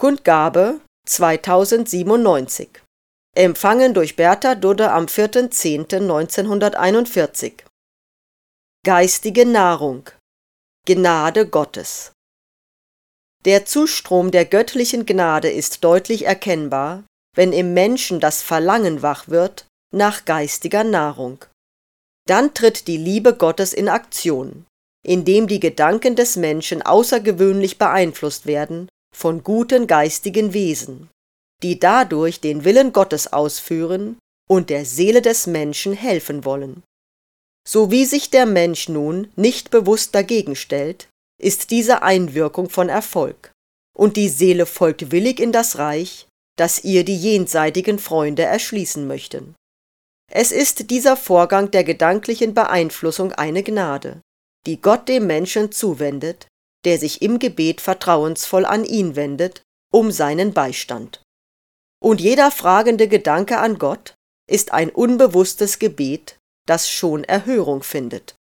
Kundgabe 2097. Empfangen durch Bertha Dudde am 4.10.1941. Geistige Nahrung. Gnade Gottes. Der Zustrom der göttlichen Gnade ist deutlich erkennbar, wenn im Menschen das Verlangen wach wird nach geistiger Nahrung. Dann tritt die Liebe Gottes in Aktion, indem die Gedanken des Menschen außergewöhnlich beeinflusst werden von guten geistigen Wesen, die dadurch den Willen Gottes ausführen und der Seele des Menschen helfen wollen. So wie sich der Mensch nun nicht bewusst dagegen stellt, ist diese Einwirkung von Erfolg, und die Seele folgt willig in das Reich, das ihr die jenseitigen Freunde erschließen möchten. Es ist dieser Vorgang der gedanklichen Beeinflussung eine Gnade, die Gott dem Menschen zuwendet, der sich im Gebet vertrauensvoll an ihn wendet, um seinen Beistand. Und jeder fragende Gedanke an Gott ist ein unbewusstes Gebet, das schon Erhörung findet.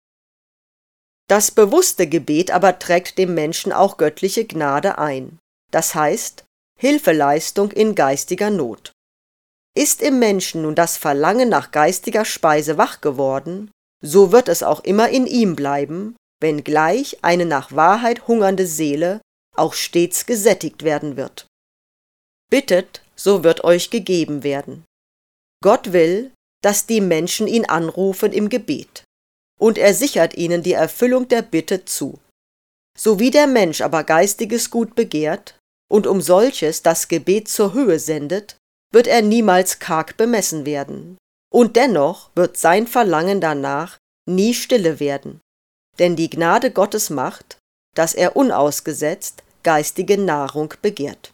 Das bewusste Gebet aber trägt dem Menschen auch göttliche Gnade ein, das heißt Hilfeleistung in geistiger Not. Ist im Menschen nun das Verlangen nach geistiger Speise wach geworden, so wird es auch immer in ihm bleiben, wenngleich eine nach Wahrheit hungernde Seele auch stets gesättigt werden wird. Bittet, so wird euch gegeben werden. Gott will, dass die Menschen ihn anrufen im Gebet, und er sichert ihnen die Erfüllung der Bitte zu. So wie der Mensch aber geistiges Gut begehrt und um solches das Gebet zur Höhe sendet, wird er niemals karg bemessen werden, und dennoch wird sein Verlangen danach nie stille werden, denn die Gnade Gottes macht, dass er unausgesetzt geistige Nahrung begehrt.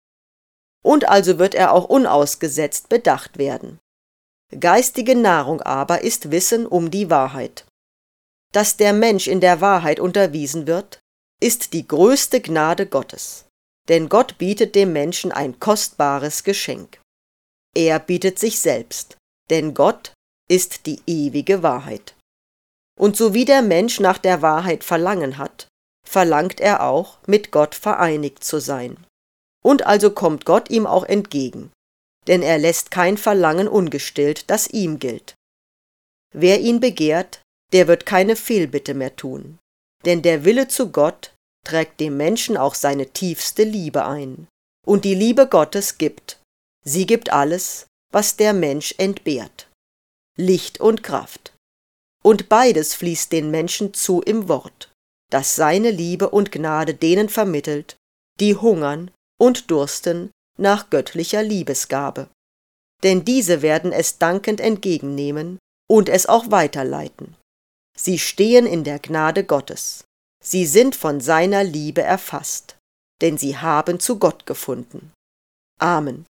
Und also wird er auch unausgesetzt bedacht werden. Geistige Nahrung aber ist Wissen um die Wahrheit. Dass der Mensch in der Wahrheit unterwiesen wird, ist die größte Gnade Gottes, denn Gott bietet dem Menschen ein kostbares Geschenk. Er bietet sich selbst, denn Gott ist die ewige Wahrheit. Und so wie der Mensch nach der Wahrheit Verlangen hat, verlangt er auch, mit Gott vereinigt zu sein. Und also kommt Gott ihm auch entgegen, denn er lässt kein Verlangen ungestillt, das ihm gilt. Wer ihn begehrt, der wird keine Fehlbitte mehr tun, denn der Wille zu Gott trägt dem Menschen auch seine tiefste Liebe ein. Und die Liebe Gottes gibt, sie gibt alles, was der Mensch entbehrt, Licht und Kraft. Und beides fließt den Menschen zu im Wort, das seine Liebe und Gnade denen vermittelt, die hungern und dursten nach göttlicher Liebesgabe. Denn diese werden es dankend entgegennehmen und es auch weiterleiten. Sie stehen in der Gnade Gottes. Sie sind von seiner Liebe erfasst, denn sie haben zu Gott gefunden. Amen.